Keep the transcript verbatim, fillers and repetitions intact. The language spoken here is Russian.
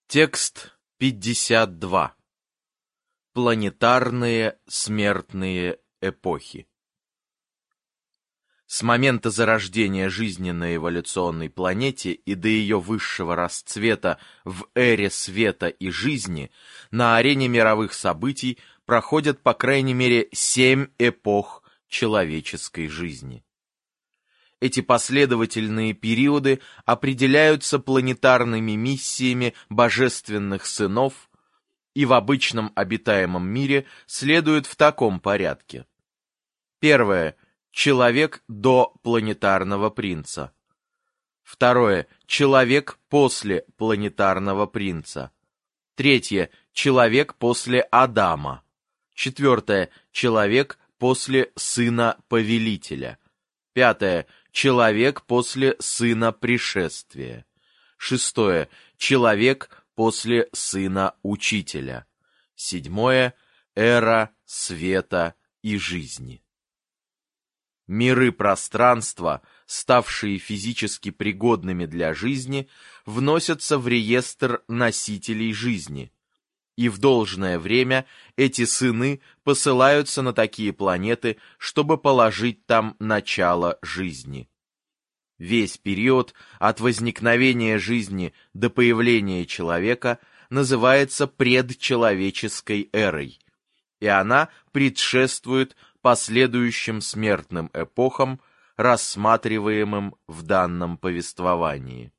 Текст пятьдесят два. Планетарные смертные эпохи. С момента зарождения жизни на эволюционной планете и до ее высшего расцвета в эре света и жизни на арене мировых событий проходят по крайней мере семь эпох человеческой жизни. Эти последовательные периоды определяются планетарными миссиями божественных сынов и в обычном обитаемом мире следуют в таком порядке. Первое. Человек до планетарного принца. Второе. Человек после планетарного принца. Третье. Человек после Адама. Четвертое. Человек после сына повелителя. Пятое. Человек после сына пришествия. Шестое. Человек после сына учителя. Седьмое. Эра света и жизни. Миры пространства, ставшие физически пригодными для жизни, вносятся в реестр носителей жизни, и в должное время эти сыны посылаются на такие планеты, чтобы положить там начало жизни. Весь период от возникновения жизни до появления человека называется предчеловеческой эрой, и она предшествует последующим смертным эпохам, рассматриваемым в данном повествовании.